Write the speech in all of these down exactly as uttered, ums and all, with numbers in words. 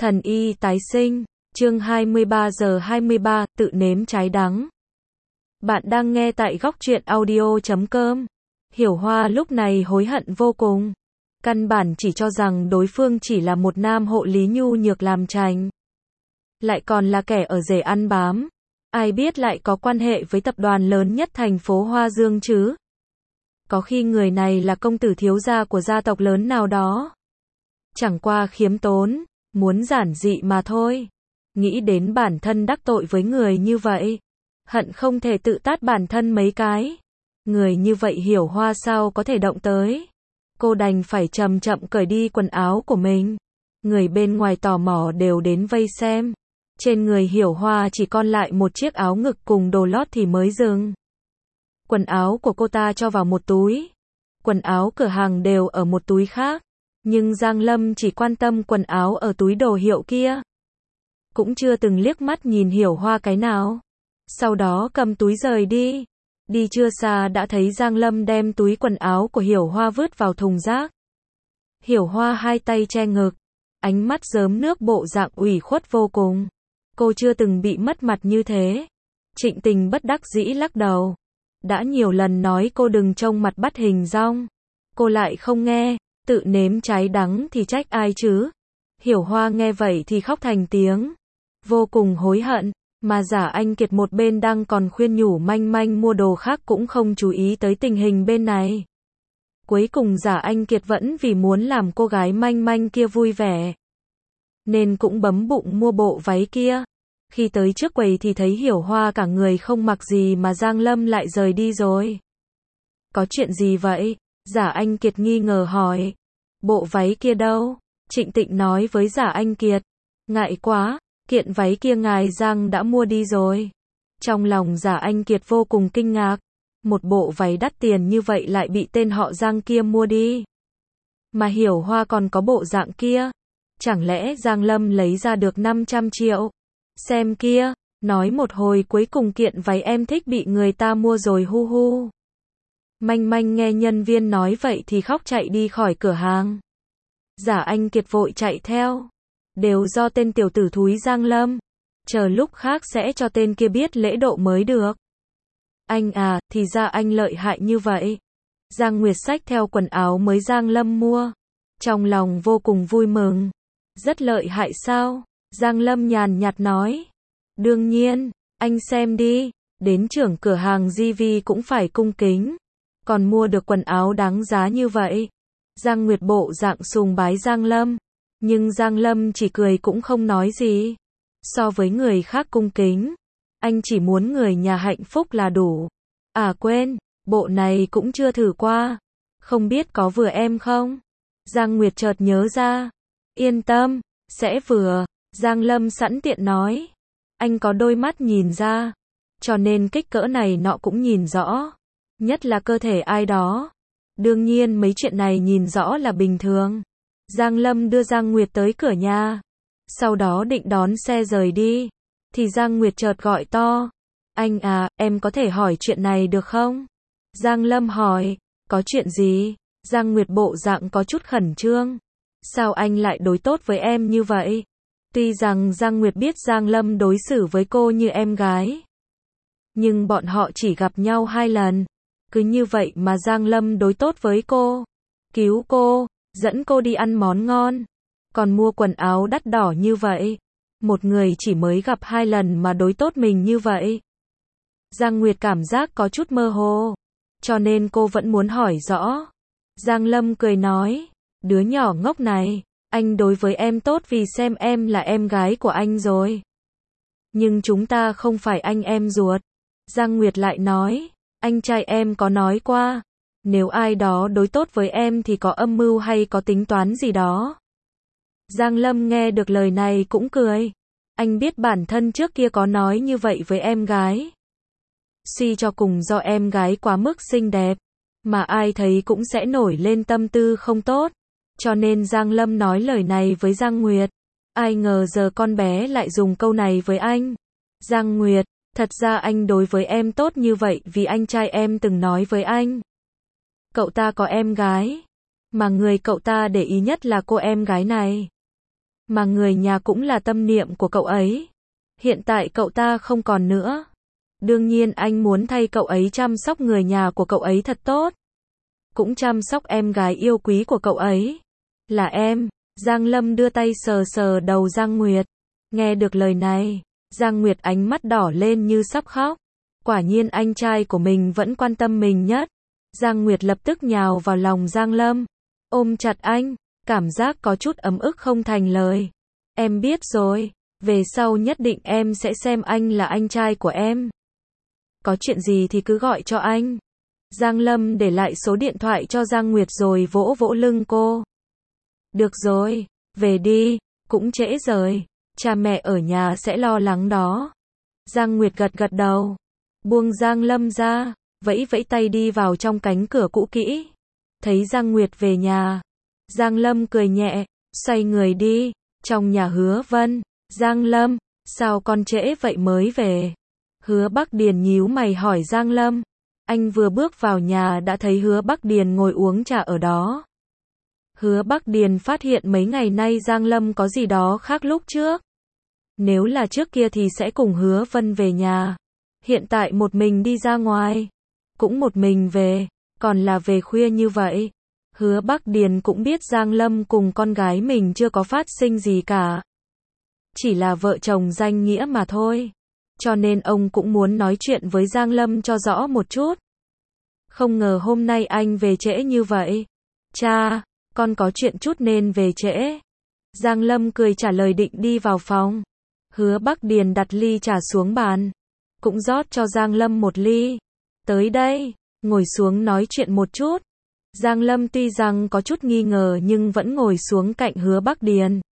Thần y tái sinh, chương hai mươi ba giờ hai mươi ba, tự nếm trái đắng. Bạn đang nghe tại góc truyện audio chấm com. Hiểu Hoa lúc này hối hận vô cùng. Căn bản chỉ cho rằng đối phương chỉ là một nam hộ lý nhu nhược làm trành. Lại còn là kẻ ở rể ăn bám. Ai biết lại có quan hệ với tập đoàn lớn nhất thành phố Hoa Dương chứ? Có khi người này là công tử thiếu gia của gia tộc lớn nào đó. Chẳng qua khiếm tốn, muốn giản dị mà thôi. Nghĩ đến bản thân đắc tội với người như vậy, hận không thể tự tát bản thân mấy cái. Người như vậy Hiểu Hoa sao có thể động tới. Cô đành phải chậm chậm cởi đi quần áo của mình. Người bên ngoài tò mò đều đến vây xem. Trên người Hiểu Hoa chỉ còn lại một chiếc áo ngực cùng đồ lót thì mới dừng. Quần áo của cô ta cho vào một túi. Quần áo cửa hàng đều ở một túi khác. Nhưng Giang Lâm chỉ quan tâm quần áo ở túi đồ hiệu kia. Cũng chưa từng liếc mắt nhìn Hiểu Hoa cái nào. Sau đó cầm túi rời đi. Đi chưa xa đã thấy Giang Lâm đem túi quần áo của Hiểu Hoa vứt vào thùng rác. Hiểu Hoa hai tay che ngực. Ánh mắt rớm nước bộ dạng ủy khuất vô cùng. Cô chưa từng bị mất mặt như thế. Trịnh Tình bất đắc dĩ lắc đầu. Đã nhiều lần nói cô đừng trông mặt bắt hình dong. Cô lại không nghe. Tự nếm trái đắng thì trách ai chứ? Hiểu Hoa nghe vậy thì khóc thành tiếng. Vô cùng hối hận. Mà Giả Anh Kiệt một bên đang còn khuyên nhủ Manh Manh mua đồ khác cũng không chú ý tới tình hình bên này. Cuối cùng Giả Anh Kiệt vẫn vì muốn làm cô gái Manh Manh kia vui vẻ, nên cũng bấm bụng mua bộ váy kia. Khi tới trước quầy thì thấy Hiểu Hoa cả người không mặc gì mà Giang Lâm lại rời đi rồi. Có chuyện gì vậy? Giả Anh Kiệt nghi ngờ hỏi. Bộ váy kia đâu? Trịnh Tịnh nói với Giả Anh Kiệt. Ngại quá, kiện váy kia ngài Giang đã mua đi rồi. Trong lòng Giả Anh Kiệt vô cùng kinh ngạc. Một bộ váy đắt tiền như vậy lại bị tên họ Giang kia mua đi. Mà Hiểu Hoa còn có bộ dạng kia. Chẳng lẽ Giang Lâm lấy ra được năm trăm triệu? Xem kia, nói một hồi cuối cùng kiện váy em thích bị người ta mua rồi hu hu. Manh Manh nghe nhân viên nói vậy thì khóc chạy đi khỏi cửa hàng. Giả Anh Kiệt vội chạy theo. Đều do tên tiểu tử thúi Giang Lâm. Chờ lúc khác sẽ cho tên kia biết lễ độ mới được. Anh à, thì ra anh lợi hại như vậy. Giang Nguyệt xách theo quần áo mới Giang Lâm mua. Trong lòng vô cùng vui mừng. Rất lợi hại sao? Giang Lâm nhàn nhạt nói. Đương nhiên, anh xem đi. Đến trưởng cửa hàng giê vê cũng phải cung kính. Còn mua được quần áo đáng giá như vậy. Giang Nguyệt bộ dạng sùng bái Giang Lâm. Nhưng Giang Lâm chỉ cười cũng không nói gì. So với người khác cung kính, anh chỉ muốn người nhà hạnh phúc là đủ. À quên, bộ này cũng chưa thử qua. Không biết có vừa em không? Giang Nguyệt chợt nhớ ra. Yên tâm, sẽ vừa. Giang Lâm sẵn tiện nói. Anh có đôi mắt nhìn ra. Cho nên kích cỡ này nọ cũng nhìn rõ. Nhất là cơ thể ai đó. Đương nhiên mấy chuyện này nhìn rõ là bình thường. Giang Lâm đưa Giang Nguyệt tới cửa nhà. Sau đó định đón xe rời đi. Thì Giang Nguyệt chợt gọi to. Anh à, em có thể hỏi chuyện này được không? Giang Lâm hỏi. Có chuyện gì? Giang Nguyệt bộ dạng có chút khẩn trương. Sao anh lại đối tốt với em như vậy? Tuy rằng Giang Nguyệt biết Giang Lâm đối xử với cô như em gái. Nhưng bọn họ chỉ gặp nhau hai lần. Cứ như vậy mà Giang Lâm đối tốt với cô. Cứu cô, dẫn cô đi ăn món ngon. Còn mua quần áo đắt đỏ như vậy. Một người chỉ mới gặp hai lần mà đối tốt mình như vậy. Giang Nguyệt cảm giác có chút mơ hồ. Cho nên cô vẫn muốn hỏi rõ. Giang Lâm cười nói. Đứa nhỏ ngốc này. Anh đối với em tốt vì xem em là em gái của anh rồi. Nhưng chúng ta không phải anh em ruột. Giang Nguyệt lại nói. Anh trai em có nói qua. Nếu ai đó đối tốt với em thì có âm mưu hay có tính toán gì đó. Giang Lâm nghe được lời này cũng cười. Anh biết bản thân trước kia có nói như vậy với em gái. Suy cho cùng do em gái quá mức xinh đẹp. Mà ai thấy cũng sẽ nổi lên tâm tư không tốt. Cho nên Giang Lâm nói lời này với Giang Nguyệt. Ai ngờ giờ con bé lại dùng câu này với anh. Giang Nguyệt, thật ra anh đối với em tốt như vậy vì anh trai em từng nói với anh. Cậu ta có em gái. Mà người cậu ta để ý nhất là cô em gái này. mà người nhà cũng là tâm niệm của cậu ấy. Hiện tại cậu ta không còn nữa. Đương nhiên anh muốn thay cậu ấy chăm sóc người nhà của cậu ấy thật tốt. Cũng chăm sóc em gái yêu quý của cậu ấy. Là em. Giang Lâm đưa tay sờ sờ đầu Giang Nguyệt. Nghe được lời này, Giang Nguyệt ánh mắt đỏ lên như sắp khóc. Quả nhiên anh trai của mình vẫn quan tâm mình nhất. Giang Nguyệt lập tức nhào vào lòng Giang Lâm, ôm chặt anh, cảm giác có chút ấm ức không thành lời. Em biết rồi, về sau nhất định em sẽ xem anh là anh trai của em. Có chuyện gì thì cứ gọi cho anh. Giang Lâm để lại số điện thoại cho Giang Nguyệt rồi vỗ vỗ lưng cô. Được rồi, về đi, cũng trễ rồi, cha mẹ ở nhà sẽ lo lắng đó. Giang Nguyệt gật gật đầu, buông Giang Lâm ra, vẫy vẫy tay đi vào trong cánh cửa cũ kỹ. Thấy Giang Nguyệt về nhà, Giang Lâm cười nhẹ, xoay người đi. Trong nhà Hứa Vân, Giang Lâm, sao con trễ vậy mới về? Hứa Bắc Điền nhíu mày hỏi Giang Lâm. Anh vừa bước vào nhà đã thấy Hứa Bắc Điền ngồi uống trà ở đó. Hứa Bắc Điền phát hiện mấy ngày nay Giang Lâm có gì đó khác lúc trước. Nếu là trước kia thì sẽ cùng Hứa Vân về nhà. Hiện tại một mình đi ra ngoài. Cũng một mình về, còn là về khuya như vậy. Hứa Bắc Điền cũng biết Giang Lâm cùng con gái mình chưa có phát sinh gì cả. Chỉ là vợ chồng danh nghĩa mà thôi. Cho nên ông cũng muốn nói chuyện với Giang Lâm cho rõ một chút. Không ngờ hôm nay anh về trễ như vậy. Cha, con có chuyện chút nên về trễ. Giang Lâm cười trả lời định đi vào phòng. Hứa Bắc Điền đặt ly trà xuống bàn. Cũng rót cho Giang Lâm một ly. Tới đây, ngồi xuống nói chuyện một chút. Giang Lâm tuy rằng có chút nghi ngờ nhưng vẫn ngồi xuống cạnh Hứa Bắc Điền.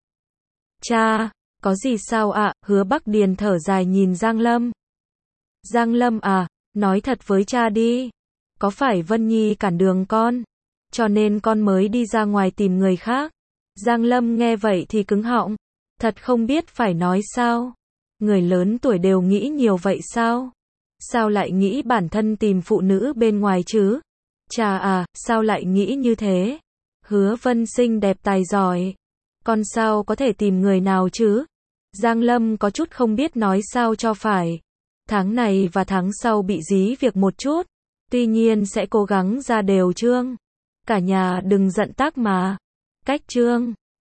Cha, có gì sao ạ? Hứa Bắc Điền thở dài nhìn Giang Lâm. Giang Lâm à, nói thật với cha đi. Có phải Vân Nhi cản đường con? Cho nên con mới đi ra ngoài tìm người khác. Giang Lâm nghe vậy thì cứng họng. Thật không biết phải nói sao. Người lớn tuổi đều nghĩ nhiều vậy sao? Sao lại nghĩ bản thân tìm phụ nữ bên ngoài chứ? Cha à, sao lại nghĩ như thế? Hứa Vân xinh đẹp tài giỏi. Con sao có thể tìm người nào chứ? Giang Lâm có chút không biết nói sao cho phải. Tháng này và tháng sau bị dí việc một chút. Tuy nhiên sẽ cố gắng ra đều chương. Cả nhà đừng giận tác mà. Cách chương.